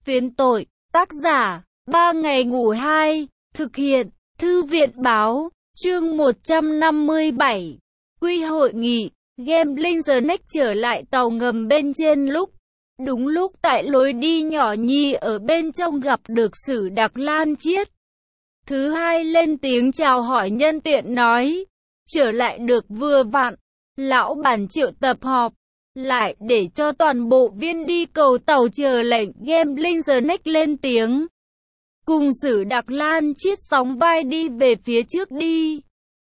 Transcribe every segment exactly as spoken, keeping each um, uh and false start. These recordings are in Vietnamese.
Phiến tội, tác giả, ba ngày ngủ hai, thực hiện, thư viện báo, chương một trăm năm mươi bảy, quy hội nghị, Gambling The Next trở lại tàu ngầm bên trên lúc. Đúng lúc tại lối đi nhỏ nhi ở bên trong gặp được Sử Đặc Lan Chiết. Thứ hai lên tiếng chào hỏi nhân tiện nói, trở lại được vừa vặn, lão bản triệu tập họp, lại để cho toàn bộ viên đi cầu tàu chờ lệnh. Gambling The Next lên tiếng, cùng Sử Đặc Lan Chiết sóng vai đi về phía trước đi.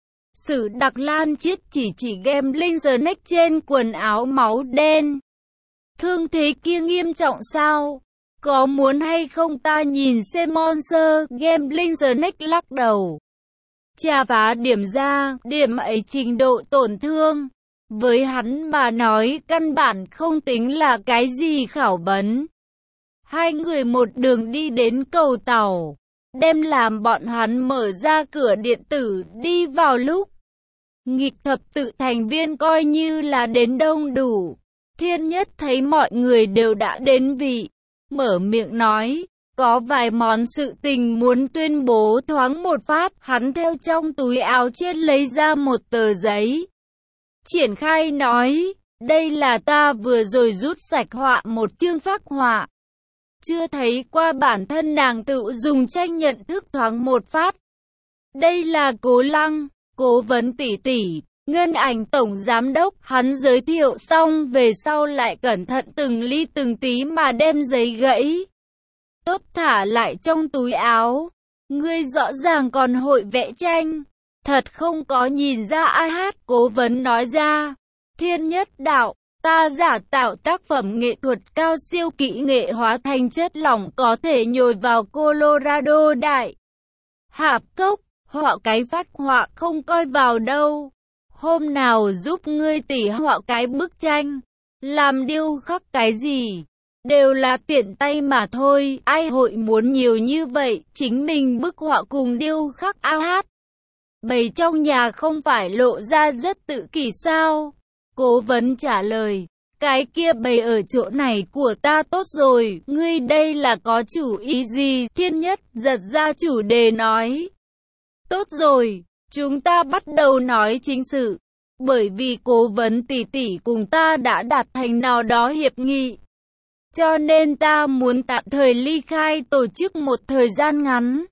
Sử Đặc Lan Chiết chỉ chỉ Gambling The Next trên quần áo máu đen. Thương thế kia nghiêm trọng sao? Có muốn hay không ta nhìn xem Monster? Gambling The Next lắc đầu. Chà phá điểm ra, điểm ấy trình độ tổn thương. Với hắn mà nói căn bản không tính là cái gì khảo vấn. Hai người một đường đi đến cầu tàu, đem làm bọn hắn mở ra cửa điện tử đi vào lúc. Nghịch thập tự thành viên coi như là đến đông đủ. Thiên Nhất thấy mọi người đều đã đến vị, mở miệng nói, có vài món sự tình muốn tuyên bố. Thoáng một phát, hắn theo trong túi áo chết lấy ra một tờ giấy. Triển khai nói, đây là ta vừa rồi rút sạch họa một chương phác họa. Chưa thấy qua bản thân nàng tự dùng tranh nhận thức thoáng một phát. Đây là Cố Lăng, cố vấn tỷ tỷ. Ngân Ảnh tổng giám đốc, hắn giới thiệu xong về sau lại cẩn thận từng ly từng tí mà đem giấy gãy. Tốt thả lại trong túi áo. Ngươi rõ ràng còn hội vẽ tranh. Thật không có nhìn ra ai hát. Cố vấn nói ra. Thiên Nhất đạo, ta giả tạo tác phẩm nghệ thuật cao siêu kỹ nghệ hóa thành chất lỏng có thể nhồi vào Colorado đại hạp cốc. Họa cái phát họa không coi vào đâu. Hôm nào giúp ngươi tỉ họa cái bức tranh, làm điêu khắc cái gì, đều là tiện tay mà thôi. Ai hội muốn nhiều như vậy, chính mình bức họa cùng điêu khắc ao hát. Bầy trong nhà không phải lộ ra rất tự kỷ sao? Cố vấn trả lời, cái kia bầy ở chỗ này của ta tốt rồi, ngươi đây là có chủ ý gì? Thiên Nhất giật ra chủ đề nói, tốt rồi. Chúng ta bắt đầu nói chính sự, bởi vì cố vấn tỷ tỷ cùng ta đã đạt thành nào đó hiệp nghị. Cho nên ta muốn tạm thời ly khai tổ chức một thời gian ngắn.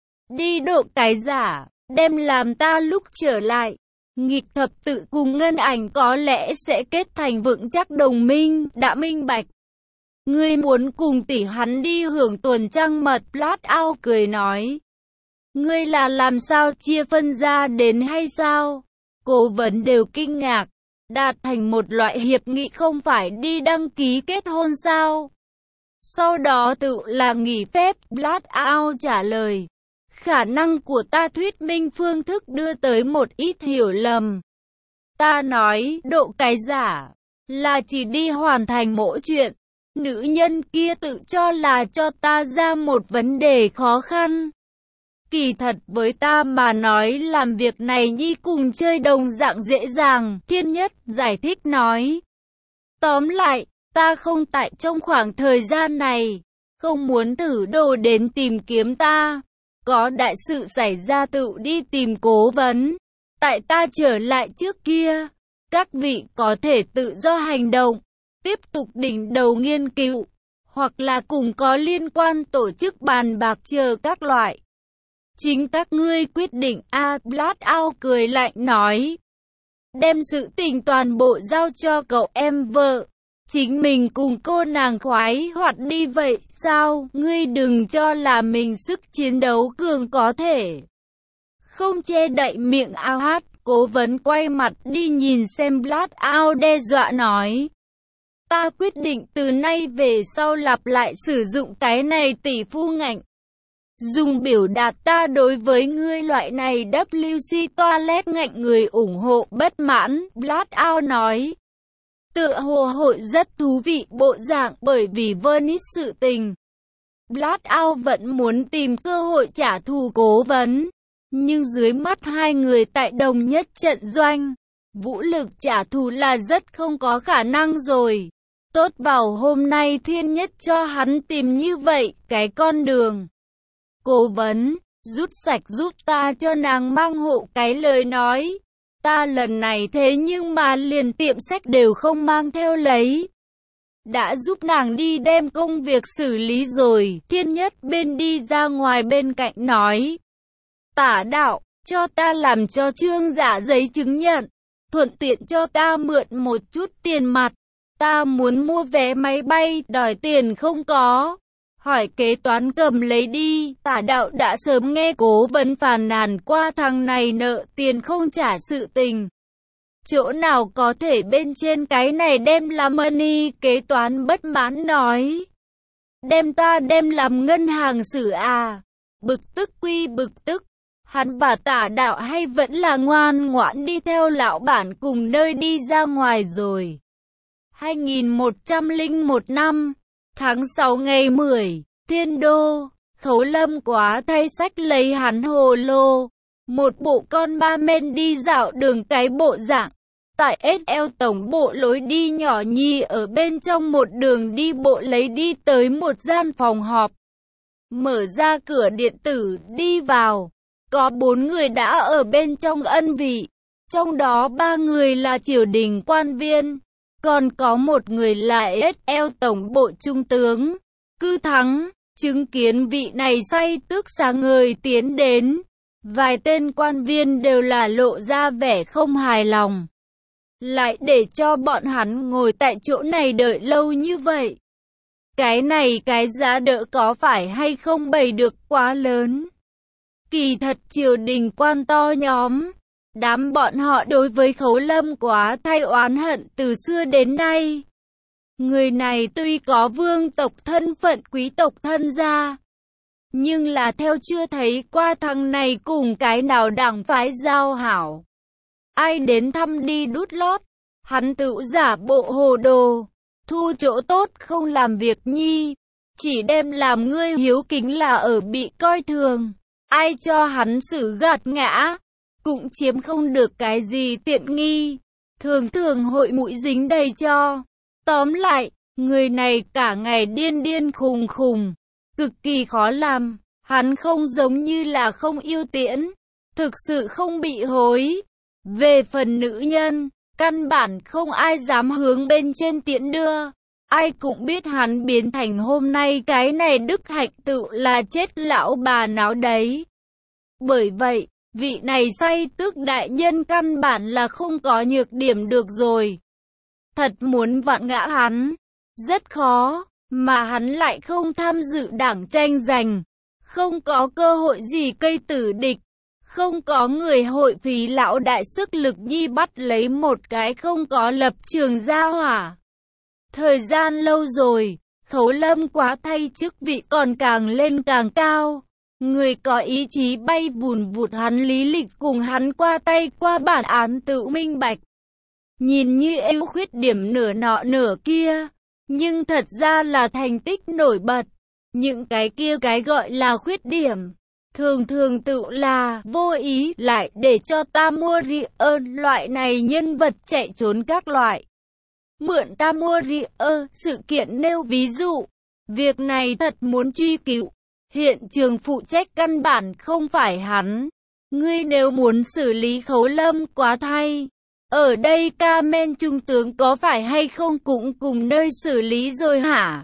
Đi độ cái giả, đem làm ta lúc trở lại. Nghịch thập tự cùng Ngân Ảnh có lẽ sẽ kết thành vững chắc đồng minh, đã minh bạch. Ngươi muốn cùng tỷ hắn đi hưởng tuần trăng mật? Flat Out cười nói. Ngươi là làm sao chia phân ra đến hay sao? Cố vấn đều kinh ngạc. Đạt thành một loại hiệp nghị không phải đi đăng ký kết hôn sao? Sau đó tự là nghỉ phép. Flat Out trả lời. Khả năng của ta thuyết minh phương thức đưa tới một ít hiểu lầm. Ta nói độ cái giả là chỉ đi hoàn thành mỗi chuyện. Nữ nhân kia tự cho là cho ta ra một vấn đề khó khăn. Kỳ thật với ta mà nói làm việc này nhi cùng chơi đồng dạng dễ dàng. Thiên Nhất giải thích nói. Tóm lại, ta không tại trong khoảng thời gian này, không muốn thử đồ đến tìm kiếm ta. Có đại sự xảy ra tự đi tìm cố vấn. Tại ta trở lại trước kia, các vị có thể tự do hành động, tiếp tục đỉnh đầu nghiên cứu, hoặc là cùng có liên quan tổ chức bàn bạc chờ các loại. Chính các ngươi quyết định. A Flat Out cười lạnh nói. Đem sự tình toàn bộ giao cho cậu em vợ. Chính mình cùng cô nàng khoái hoạt đi vậy sao? Ngươi đừng cho là mình sức chiến đấu cường có thể không che đậy miệng ao hát. Cố vấn quay mặt đi nhìn xem. Flat Out đe dọa nói. Ta quyết định từ nay về sau lặp lại sử dụng cái này tỷ phu ngạnh. Dùng biểu đạt ta đối với ngươi loại này vê xê toilet ngạnh người ủng hộ bất mãn. Flat Out nói. Tựa hồ hội rất thú vị bộ dạng bởi vì Venice sự tình. Flat Out vẫn muốn tìm cơ hội trả thù cố vấn. Nhưng dưới mắt hai người tại đồng nhất trận doanh, vũ lực trả thù là rất không có khả năng rồi. Tốt vào hôm nay thiên nhất cho hắn tìm như vậy cái con đường. Cố vấn, rút sạch giúp ta cho nàng mang hộ cái lời nói. Ta lần này thế nhưng mà liền tiệm sách đều không mang theo lấy. Đã giúp nàng đi đem công việc xử lý rồi. Thiên nhất bên đi ra ngoài bên cạnh nói. Tả đạo, cho ta làm cho Trương Dạ giấy chứng nhận. Thuận tiện cho ta mượn một chút tiền mặt. Ta muốn mua vé máy bay, đòi tiền không có. Hỏi kế toán cầm lấy đi. Tả đạo đã sớm nghe cố vấn phàn nàn qua thằng này nợ tiền không trả sự tình. Chỗ nào có thể bên trên cái này đem làm money, kế toán bất mãn nói. Đem ta đem làm ngân hàng xử à. Bực tức quy bực tức. Hắn và tả đạo hay vẫn là ngoan ngoãn đi theo lão bản cùng nơi đi ra ngoài rồi. hai nghìn một trăm lẻ một năm, tháng sáu ngày mười, Thiên Đô, Khấu Lâm quá thay sách lấy hắn hồ lô. Một bộ con ba men đi dạo đường cái bộ dạng. Tại ét lờ tổng bộ lối đi nhỏ nhì ở bên trong một đường đi bộ lấy đi tới một gian phòng họp. Mở ra cửa điện tử đi vào. Có bốn người đã ở bên trong ân vị. Trong đó ba người là triều đình quan viên. Còn có một người là ét lờ tổng bộ trung tướng. Cư Thắng, chứng kiến vị này say tước sáng ngời tiến đến. Vài tên quan viên đều là lộ ra vẻ không hài lòng. Lại để cho bọn hắn ngồi tại chỗ này đợi lâu như vậy. Cái này cái giá đỡ có phải hay không bày được quá lớn. Kỳ thật triều đình quan to nhóm. Đám bọn họ đối với Khấu Lâm quá thay oán hận từ xưa đến nay. Người này tuy có vương tộc thân phận quý tộc thân gia. Nhưng là theo chưa thấy qua thằng này cùng cái nào đảng phái giao hảo. Ai đến thăm đi đút lót. Hắn tự giả bộ hồ đồ. Thu chỗ tốt không làm việc nhi. Chỉ đem làm ngươi hiếu kính là ở bị coi thường. Ai cho hắn xử gạt ngã. Cũng chiếm không được cái gì tiện nghi. Thường thường hội mũi dính đầy cho. Tóm lại, người này cả ngày điên điên khùng khùng. Cực kỳ khó làm. Hắn không giống như là không yêu tiễn. Thực sự không bị hối. Về phần nữ nhân, căn bản không ai dám hướng bên trên tiễn đưa. Ai cũng biết hắn biến thành hôm nay cái này đức hạnh tự là chết lão bà náo đấy. Bởi vậy, vị này say tước đại nhân căn bản là không có nhược điểm được rồi. Thật muốn vặn ngã hắn, rất khó, mà hắn lại không tham dự đảng tranh giành. Không có cơ hội gì cây tử địch. Không có người hội phí lão đại sức lực nhi bắt lấy một cái không có lập trường gia hỏa. Thời gian lâu rồi, Khấu Lâm quá thay chức vị còn càng lên càng cao. Người có ý chí bay vùn vụt hắn lý lịch cùng hắn qua tay qua bản án tự minh bạch. Nhìn như ưu khuyết điểm nửa nọ nửa kia, nhưng thật ra là thành tích nổi bật. Những cái kia cái gọi là khuyết điểm. Thường thường tự là vô ý lại để cho ta mua ri ơn loại này nhân vật chạy trốn các loại. Mượn ta mua ri ơ sự kiện nêu ví dụ. Việc này thật muốn truy cứu. Hiện trường phụ trách căn bản không phải hắn. Ngươi nếu muốn xử lý Khấu Lâm quá thay. Ở đây ca men trung tướng có phải hay không cũng cùng nơi xử lý rồi hả?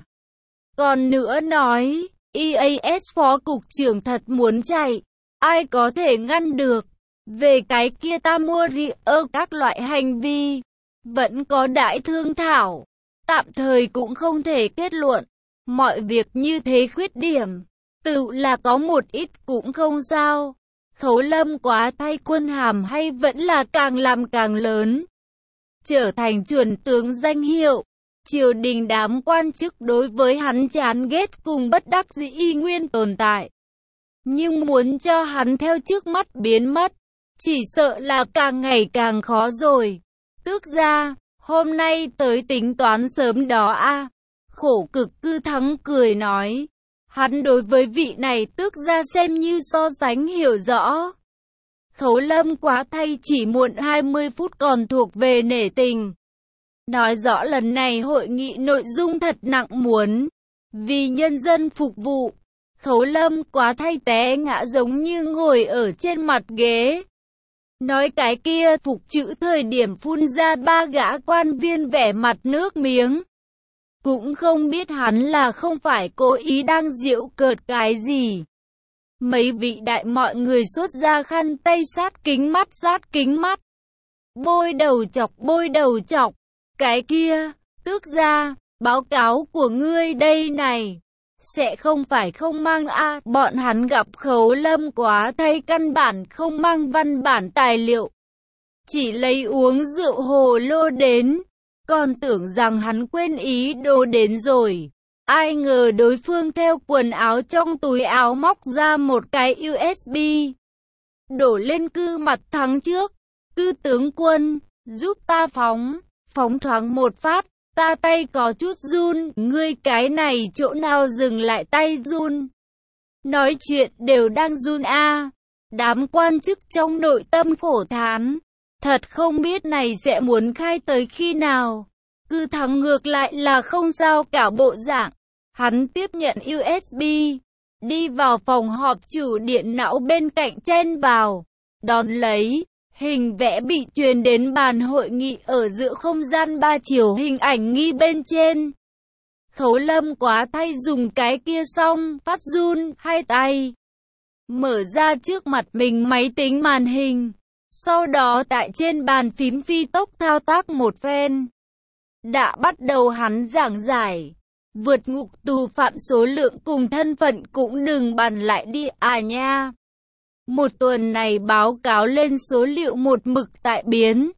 Còn nữa nói. e a ét phó cục trưởng thật muốn chạy, ai có thể ngăn được. Về cái kia ta mua ri ơ các loại hành vi, vẫn có đại thương thảo, tạm thời cũng không thể kết luận. Mọi việc như thế khuyết điểm, tự là có một ít cũng không sao. Khấu Lâm quá thay quân hàm hay vẫn là càng làm càng lớn, trở thành chuẩn tướng danh hiệu. Triều đình đám quan chức đối với hắn chán ghét cùng bất đắc dĩ y nguyên tồn tại. Nhưng muốn cho hắn theo trước mắt biến mất, chỉ sợ là càng ngày càng khó rồi. Tước gia, hôm nay tới tính toán sớm đó a à. Khổ cực Cư Thắng cười nói. Hắn đối với vị này tước gia xem như so sánh hiểu rõ. Khấu Lâm quá thay chỉ muộn hai mươi phút còn thuộc về nể tình. nói rõ lần này hội nghị nội dung thật nặng, muốn vì nhân dân phục vụ. Khấu Lâm Quá Thay té ngã giống như ngồi ở trên mặt ghế. Nói cái kia phục chữ thời điểm phun ra ba gã quan viên vẻ mặt nước miếng. Cũng không biết hắn là không phải cố ý đang giễu cợt cái gì. Mấy vị đại mọi người xuất ra khăn tay sát kính mắt sát kính mắt. Bôi đầu chọc bôi đầu chọc. Cái kia, tước ra, báo cáo của ngươi đây này. Sẽ không phải không mang a à, bọn hắn gặp Khấu Lâm Quá Thay căn bản không mang văn bản tài liệu. Chỉ lấy uống rượu hồ lô đến, còn tưởng rằng hắn quên ý đồ đến rồi. Ai ngờ đối phương theo quần áo trong túi áo móc ra một cái u ét bê. Đổ lên cư mặt thắng trước. Cư tướng quân, giúp ta phóng, phóng thoáng một phát. Ta tay có chút run, ngươi cái này chỗ nào dừng lại tay run. Nói chuyện đều đang run a. À. Đám quan chức trong nội tâm khổ thán. Thật không biết này sẽ muốn khai tới khi nào. Cư Thắng ngược lại là không sao cả bộ dạng. Hắn tiếp nhận u ét bê, đi vào phòng họp chủ điện não bên cạnh chen vào. Đón lấy, hình vẽ bị truyền đến bàn hội nghị ở giữa không gian ba chiều hình ảnh nghi bên trên. Khấu Lâm Quá Thay dùng cái kia xong, phát run hai tay. Mở ra trước mặt mình máy tính màn hình. Sau đó tại trên bàn phím phi tốc thao tác một phen. Đã bắt đầu hắn giảng giải. Vượt ngục tù phạm số lượng cùng thân phận cũng đừng bàn lại đi à nha. Một tuần này báo cáo lên số liệu một mực tại biến.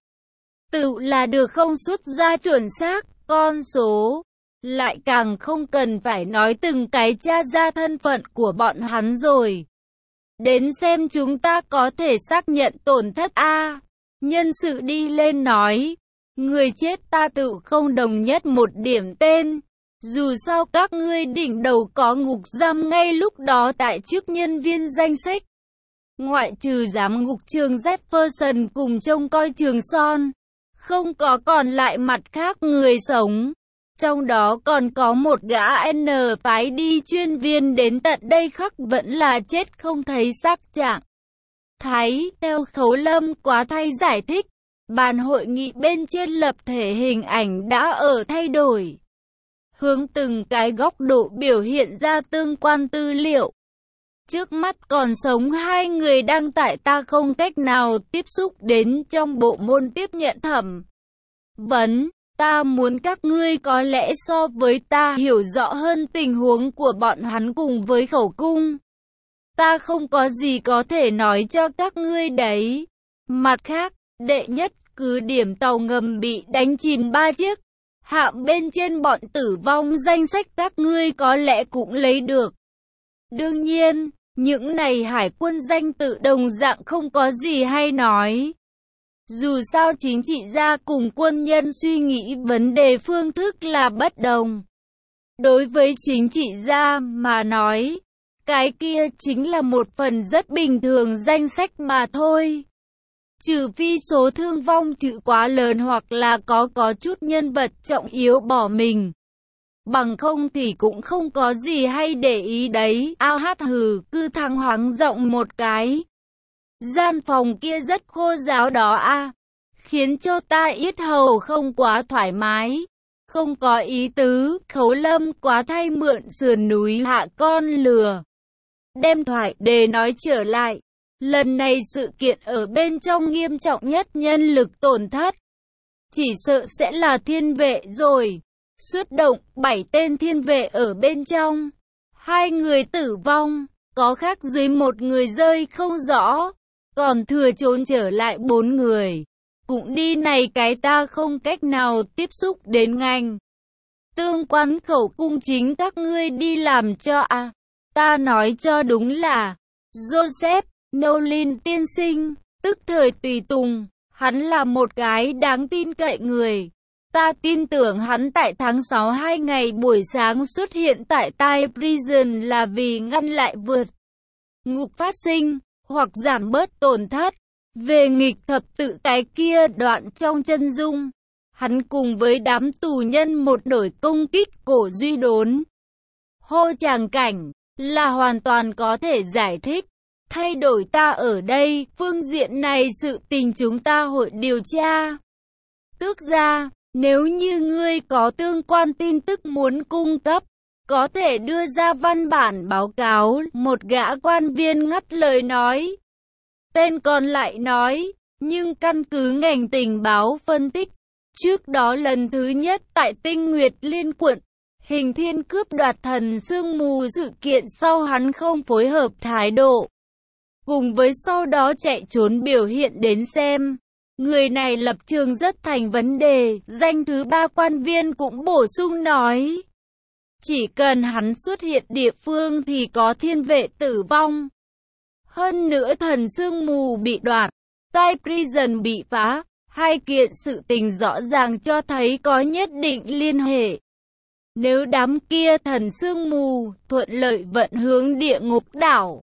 Tự là được không xuất ra chuẩn xác, con số. Lại càng không cần phải nói từng cái tra ra thân phận của bọn hắn rồi. Đến xem chúng ta có thể xác nhận tổn thất a. Nhân sự đi lên nói. Người chết ta tự không đồng nhất một điểm tên. Dù sao các ngươi đỉnh đầu có ngục giam ngay lúc đó tại chức nhân viên danh sách. Ngoại trừ giám ngục trường Jefferson cùng trông coi trường Son. Không có còn lại mặt khác người sống. Trong đó còn có một gã N phái đi chuyên viên đến tận đây khắc vẫn là chết không thấy xác trạng. Thái, theo Khấu Lâm Quá Thay giải thích, bàn hội nghị bên trên lập thể hình ảnh đã ở thay đổi. Hướng từng cái góc độ biểu hiện ra tương quan tư liệu. Trước mắt còn sống hai người đang tại ta không cách nào tiếp xúc đến trong bộ môn tiếp nhận thẩm vấn. Ta muốn các ngươi có lẽ so với ta hiểu rõ hơn tình huống của bọn hắn cùng với khẩu cung. Ta không có gì có thể nói cho các ngươi đấy. Mặt khác, đệ nhất cứ điểm tàu ngầm bị đánh chìm ba chiếc. Hạm bên trên bọn tử vong danh sách các ngươi có lẽ cũng lấy được. Đương nhiên, những này hải quân danh tự đồng dạng không có gì hay nói. Dù sao chính trị gia cùng quân nhân suy nghĩ vấn đề phương thức là bất đồng. Đối với chính trị gia mà nói, cái kia chính là một phần rất bình thường danh sách mà thôi. Trừ phi số thương vong chữ quá lớn hoặc là có có chút nhân vật trọng yếu bỏ mình. Bằng không thì cũng không có gì hay để ý đấy. Ao hát hừ, Cư Thắng hoáng rộng một cái. Gian phòng kia rất khô ráo đó a, khiến cho ta yết hầu không quá thoải mái. Không có ý tứ, Khấu Lâm Quá Thay mượn sườn núi hạ con lừa. Đem thoại để nói trở lại. Lần này sự kiện ở bên trong nghiêm trọng nhất nhân lực tổn thất. Chỉ sợ sẽ là thiên vệ rồi. Xuất động bảy tên thiên vệ ở bên trong. Hai người tử vong, có khác dưới một người rơi không rõ. Còn thừa trốn trở lại bốn người. Cũng đi này cái ta không cách nào tiếp xúc đến ngành. Tương quan khẩu cung chính các ngươi đi làm cho à. Ta nói cho đúng là Joseph Nolin tiên sinh, tức thời tùy tùng. Hắn là một cái đáng tin cậy người. Ta tin tưởng hắn tại tháng sáu hai ngày buổi sáng xuất hiện tại Tai Prison là vì ngăn lại vượt ngục phát sinh, hoặc giảm bớt tổn thất. Về nghịch thập tự cái kia đoạn trong chân dung, Hắn cùng với đám tù nhân một đội công kích Cổ Duy Đốn. Hô tràng cảnh là hoàn toàn có thể giải thích. Thay đổi ta ở đây, phương diện này sự tình chúng ta hội điều tra. Tước gia, nếu như ngươi có tương quan tin tức muốn cung cấp, có thể đưa ra văn bản báo cáo. Một gã quan viên ngắt lời nói. Tên còn lại nói, nhưng căn cứ ngành tình báo phân tích, trước đó lần thứ nhất tại Tinh Nguyệt Liên quận, Hình Thiên cướp đoạt thần sương mù sự kiện sau hắn không phối hợp thái độ, cùng với sau đó chạy trốn biểu hiện đến xem, người này lập trường rất thành vấn đề. Danh thứ ba quan viên cũng bổ sung nói, chỉ cần hắn xuất hiện địa phương thì có thiên vệ tử vong. Hơn nữa thần sương mù bị đoạt, Tai Prison bị phá, hai kiện sự tình rõ ràng cho thấy có nhất định liên hệ. Nếu đám kia thần sương mù thuận lợi vận hướng địa ngục đảo,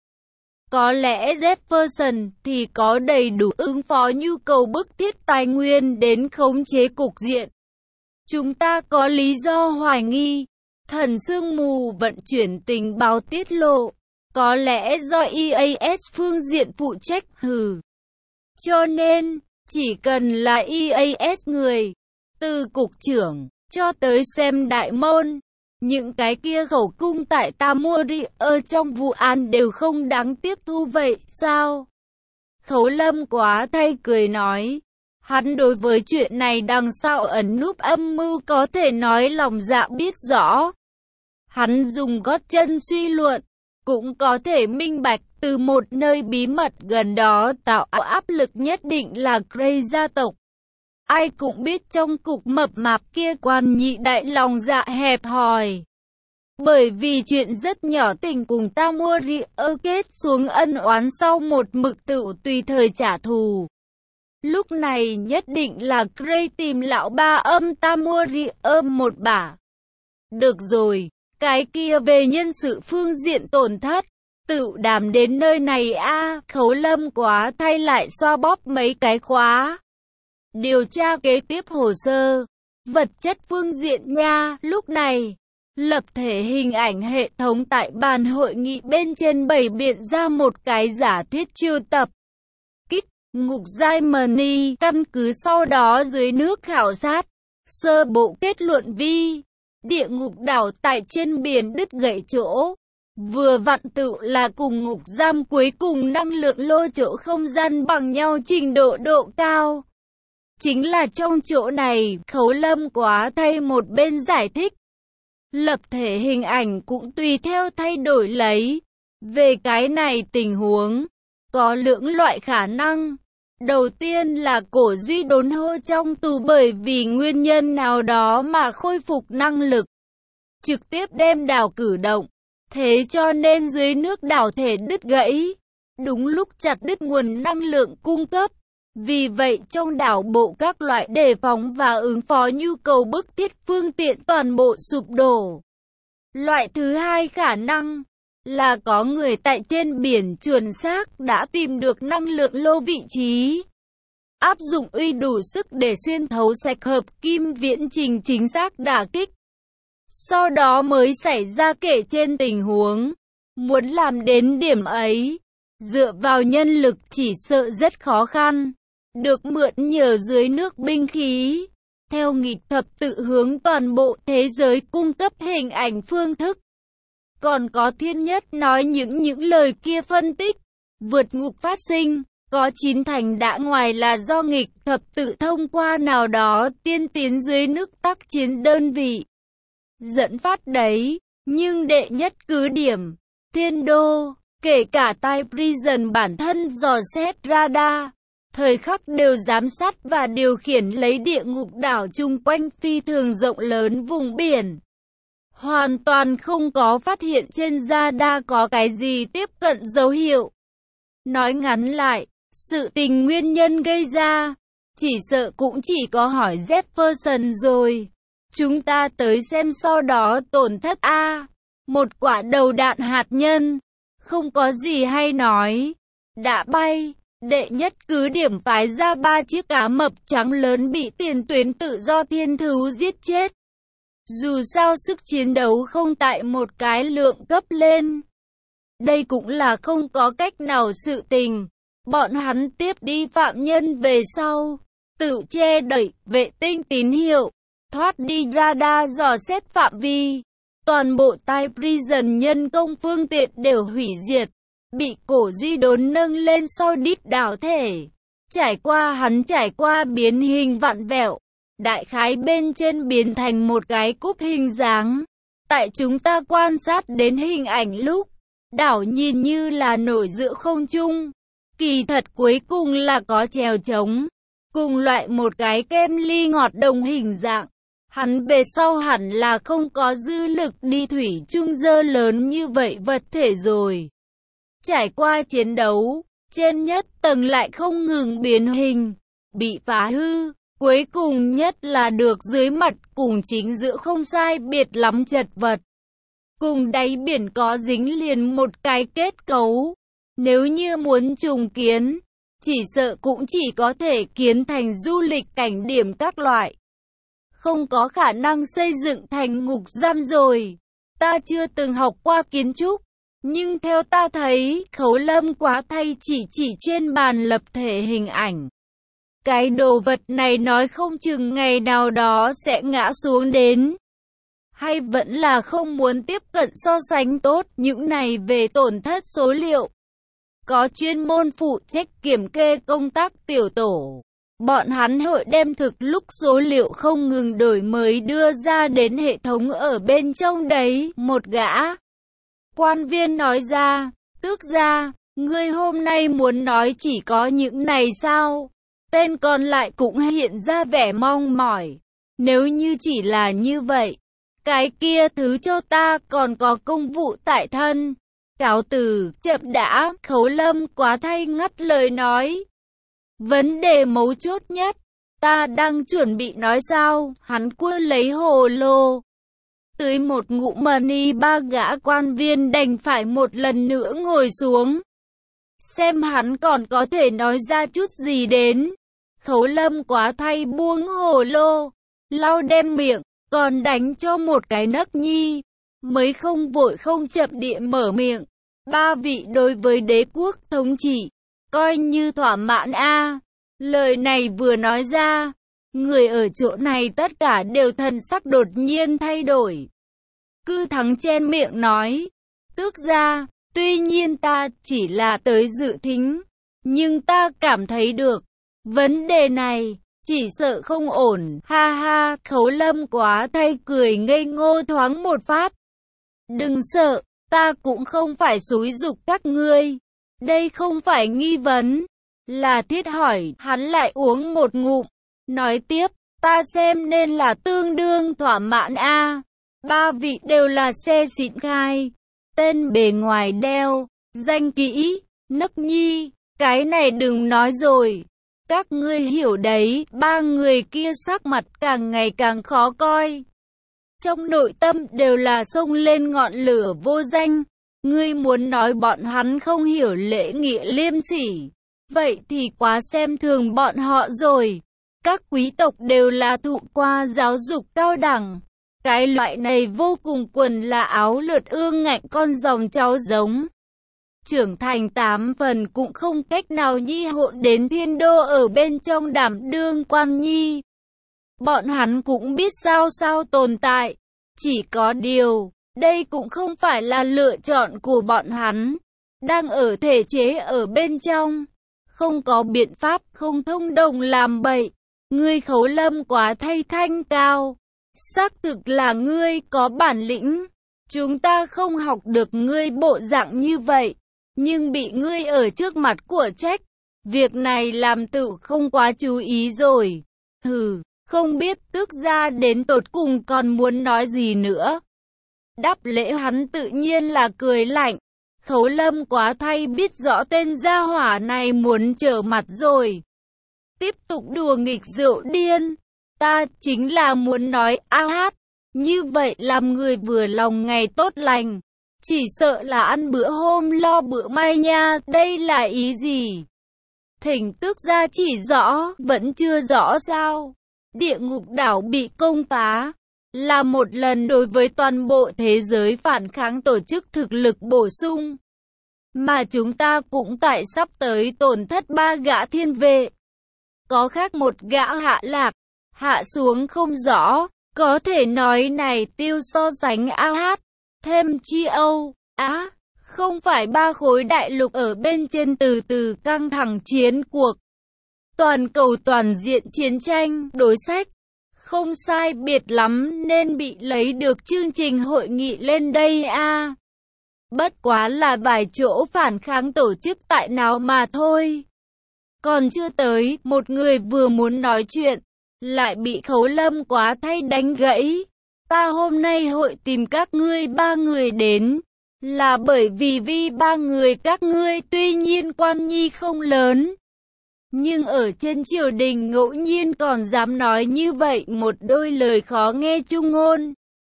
có lẽ Jefferson thì có đầy đủ ứng phó nhu cầu bức thiết tài nguyên đến khống chế cục diện. Chúng ta có lý do hoài nghi, thần sương mù vận chuyển tình báo tiết lộ, có lẽ do E A S phương diện phụ trách hừ. Cho nên, chỉ cần là E A S người, từ cục trưởng, cho tới xem đại môn, những cái kia khẩu cung tại Tamori ở trong vụ án đều không đáng tiếp thu vậy, sao? Khấu Lâm quá thay cười nói, hắn đối với chuyện này đằng sau ẩn núp âm mưu có thể nói lòng dạ biết rõ. Hắn dùng gót chân suy luận, cũng có thể minh bạch từ một nơi bí mật gần đó tạo áp lực nhất định là Grey gia tộc. Ai cũng biết trong cục mập mạp kia quan nhị đại lòng dạ hẹp hòi. Bởi vì chuyện rất nhỏ tình cùng Tamori ơ kết xuống ân oán sau một mực tự tùy thời trả thù. Lúc này nhất định là Grey tìm lão ba âm Tamori ôm một bả. Được rồi, cái kia về nhân sự phương diện tổn thất, tự đàm đến nơi này a à, Khấu Lâm quá thay lại xoa bóp mấy cái khóa. Điều tra kế tiếp hồ sơ, vật chất phương diện nha. Lúc này, lập thể hình ảnh hệ thống tại bàn hội nghị bên trên bày biện ra một cái giả thuyết chiêu tập. Kích, ngục giai Mani, căn cứ sau đó dưới nước khảo sát, sơ bộ kết luận vi, địa ngục đảo tại trên biển đứt gãy chỗ. Vừa vặn tự là cùng ngục giam cuối cùng năng lượng lô chỗ không gian bằng nhau trình độ độ cao. Chính là trong chỗ này, Khấu Lâm quá thay một bên giải thích. Lập thể hình ảnh cũng tùy theo thay đổi lấy. Về cái này tình huống, có lưỡng loại khả năng. Đầu tiên là Cổ Duy Đốn hô trong tù bởi vì nguyên nhân nào đó mà khôi phục năng lực. Trực tiếp đem đảo cử động. Thế cho nên dưới nước đảo thể đứt gãy. Đúng lúc chặt đứt nguồn năng lượng cung cấp. Vì vậy trong đảo bộ các loại đề phóng và ứng phó nhu cầu bức thiết phương tiện toàn bộ sụp đổ. Loại thứ hai khả năng là có người tại trên biển chuẩn xác đã tìm được năng lượng lô vị trí. Áp dụng uy đủ sức để xuyên thấu sạch hợp kim viễn trình chính xác đả kích. Sau đó mới xảy ra kể trên tình huống. Muốn làm đến điểm ấy, dựa vào nhân lực chỉ sợ rất khó khăn. Được mượn nhờ dưới nước binh khí, theo nghịch thập tự hướng toàn bộ thế giới cung cấp hình ảnh phương thức. Còn có Thiên Nhất nói những những lời kia phân tích, vượt ngục phát sinh, có chín thành đã ngoài là do nghịch thập tự thông qua nào đó tiên tiến dưới nước tác chiến đơn vị. Dẫn phát đấy, nhưng đệ nhất cứ điểm, Thiên Đô, kể cả Tai Prison bản thân dò xét radar. Thời khắc đều giám sát và điều khiển lấy địa ngục đảo chung quanh phi thường rộng lớn vùng biển. Hoàn toàn không có phát hiện trên radar có cái gì tiếp cận dấu hiệu. Nói ngắn lại, sự tình nguyên nhân gây ra, chỉ sợ cũng chỉ có hỏi Jefferson rồi. Chúng ta tới xem sau đó tổn thất A. Một quả đầu đạn hạt nhân, không có gì hay nói, đã bay. Đệ nhất cứ điểm phái ra ba chiếc cá mập trắng lớn bị tiền tuyến tự do thiên thú giết chết. Dù sao sức chiến đấu không tại một cái lượng cấp lên. Đây cũng là không có cách nào sự tình. Bọn hắn tiếp đi phạm nhân về sau, tự che đậy vệ tinh tín hiệu, thoát đi radar dò xét phạm vi. Toàn bộ tai prison nhân công phương tiện đều hủy diệt, bị cổ duy đốn nâng lên sau đít đảo thể. Trải qua hắn trải qua biến hình vặn vẹo, đại khái bên trên biến thành một cái cúp hình dáng. Tại chúng ta quan sát đến hình ảnh lúc, đảo nhìn như là nổi giữa không trung. Kỳ thật cuối cùng là có chèo trống, cùng loại một cái kem ly ngọt đồng hình dạng. Hắn về sau hẳn là không có dư lực đi thủy chung dơ lớn như vậy vật thể rồi. Trải qua chiến đấu, trên nhất tầng lại không ngừng biến hình, bị phá hư, cuối cùng nhất là được dưới mặt cùng chính giữa không sai biệt lắm chật vật. Cùng đáy biển có dính liền một cái kết cấu. Nếu như muốn trùng kiến, chỉ sợ cũng chỉ có thể kiến thành du lịch cảnh điểm các loại. Không có khả năng xây dựng thành ngục giam rồi. Ta chưa từng học qua kiến trúc, nhưng theo ta thấy, Khấu Lâm quá thay chỉ chỉ trên bàn lập thể hình ảnh. Cái đồ vật này nói không chừng ngày nào đó sẽ ngã xuống đến. Hay vẫn là không muốn tiếp cận so sánh tốt những này về tổn thất số liệu. Có chuyên môn phụ trách kiểm kê công tác tiểu tổ. Bọn hắn hội đem thực lúc số liệu không ngừng đổi mới đưa ra đến hệ thống ở bên trong đấy. Một gã quan viên nói ra, tước gia, ngươi hôm nay muốn nói chỉ có những này sao? Tên còn lại cũng hiện ra vẻ mong mỏi. Nếu như chỉ là như vậy, cái kia thứ cho ta còn có công vụ tại thân. Cáo từ, chậm đã, Khấu Lâm quá thay ngắt lời nói. Vấn đề mấu chốt nhất, ta đang chuẩn bị nói sao, hắn cuốn lấy hồ lô. Tưới một ngụm mani ba gã quan viên đành phải một lần nữa ngồi xuống. Xem hắn còn có thể nói ra chút gì đến. Khấu Lâm quá thay buông hồ lô, lau đem miệng, còn đánh cho một cái nấc nhi. Mới không vội không chậm địa mở miệng. Ba vị đối với đế quốc thống trị, coi như thỏa mãn a. Lời này vừa nói ra, người ở chỗ này tất cả đều thần sắc đột nhiên thay đổi. Cư Thắng chen miệng nói, tước gia, tuy nhiên ta chỉ là tới dự thính, nhưng ta cảm thấy được, vấn đề này, chỉ sợ không ổn, ha ha. Khấu Lâm quá thay cười ngây ngô thoáng một phát. Đừng sợ, ta cũng không phải xúi giục các ngươi, đây không phải nghi vấn, là thiết hỏi. Hắn lại uống một ngụm, nói tiếp, ta xem nên là tương đương thỏa mãn a. Ba vị đều là xe xịn khai, tên bề ngoài đeo, danh kỹ, nấc nhi, cái này đừng nói rồi. Các ngươi hiểu đấy. Ba người kia sắc mặt càng ngày càng khó coi. Trong nội tâm đều là xông lên ngọn lửa vô danh. Ngươi muốn nói bọn hắn không hiểu lễ nghĩa liêm sỉ, vậy thì quá xem thường bọn họ rồi. Các quý tộc đều là thụ qua giáo dục cao đẳng. Cái loại này vô cùng quần là áo lượt ương ngạnh con dòng cháu giống. Trưởng thành tám phần cũng không cách nào nhi hộn đến thiên đô ở bên trong đảm đương quan nhi. Bọn hắn cũng biết sao sao tồn tại. Chỉ có điều, đây cũng không phải là lựa chọn của bọn hắn. Đang ở thể chế ở bên trong. Không có biện pháp, không thông đồng làm bậy. Ngươi Khấu Lâm quá thay thanh cao. Xác thực là ngươi có bản lĩnh. Chúng ta không học được ngươi bộ dạng như vậy. Nhưng bị ngươi ở trước mặt của trách. Việc này làm tự không quá chú ý rồi. Hừ, không biết tước gia đến tột cùng còn muốn nói gì nữa. Đáp lễ hắn tự nhiên là cười lạnh. Khấu Lâm quá thay biết rõ tên gia hỏa này muốn trở mặt rồi. Tiếp tục đùa nghịch rượu điên. Ta chính là muốn nói a hát. Như vậy làm người vừa lòng ngày tốt lành. Chỉ sợ là ăn bữa hôm lo bữa mai nha. Đây là ý gì? Thỉnh tước gia chỉ rõ, vẫn chưa rõ sao? Địa ngục đảo bị công phá, là một lần đối với toàn bộ thế giới phản kháng tổ chức thực lực bổ sung. Mà chúng ta cũng tại sắp tới tổn thất ba gã thiên vệ. Có khác một gã hạ lạc, hạ xuống không rõ, có thể nói này tiêu so sánh a hát, thêm chi Âu, Á, không phải ba khối đại lục ở bên trên từ từ căng thẳng chiến cuộc. Toàn cầu toàn diện chiến tranh, đối sách, không sai biệt lắm nên bị lấy được chương trình hội nghị lên đây a. À. Bất quá là vài chỗ phản kháng tổ chức tại nào mà thôi. Còn chưa tới, một người vừa muốn nói chuyện, lại bị Khấu Lâm Quá Thay đánh gãy. Ta hôm nay hội tìm các ngươi ba người đến, là bởi vì vì ba người các ngươi tuy nhiên quan nhi không lớn, nhưng ở trên triều đình ngẫu nhiên còn dám nói như vậy một đôi lời khó nghe trung ngôn.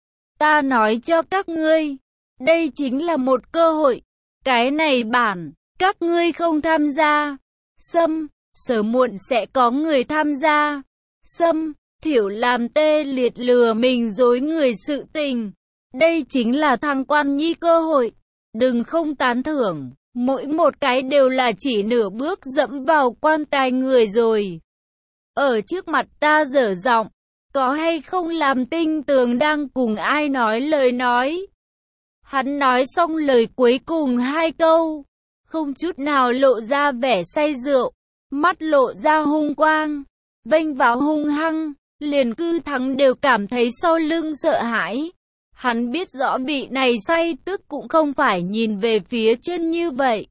Ta nói cho các ngươi, đây chính là một cơ hội, cái này bản, các ngươi không tham gia, xâm, sớm muộn sẽ có người tham gia, xâm, thiểu làm tê liệt lừa mình dối người sự tình. Đây chính là thăng quan nhi cơ hội, đừng không tán thưởng, mỗi một cái đều là chỉ nửa bước dẫm vào quan tài người rồi. Ở trước mặt ta dở giọng, có hay không làm tinh tường đang cùng ai nói lời nói. Hắn nói xong lời cuối cùng hai câu, không chút nào lộ ra vẻ say rượu, mắt lộ ra hung quang, vênh vào hung hăng, liền cư thắng đều cảm thấy sau lưng sợ hãi. Hắn biết rõ vị này say tức cũng không phải nhìn về phía trên như vậy.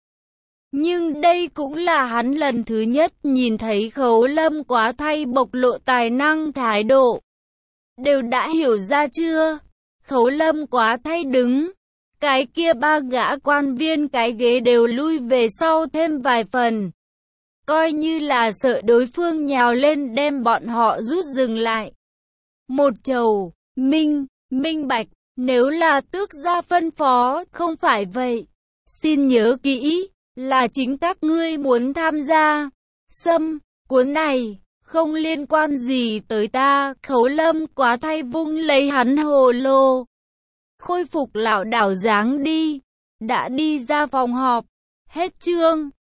Nhưng đây cũng là hắn lần thứ nhất nhìn thấy Khấu Lâm Quá Thay bộc lộ tài năng thái độ. Đều đã hiểu ra chưa? Khấu Lâm Quá Thay đứng, cái kia ba gã quan viên cái ghế đều lui về sau thêm vài phần. Coi như là sợ đối phương nhào lên đem bọn họ rút dừng lại. Một chầu, minh, minh bạch, nếu là tước gia phân phó, không phải vậy. Xin nhớ kỹ, là chính các ngươi muốn tham gia. Xâm, cuốn này, không liên quan gì tới ta. Khấu Lâm Quá Thay vung lấy hắn hồ lô, khôi phục lảo đảo dáng đi, đã đi ra phòng họp. Hết chương.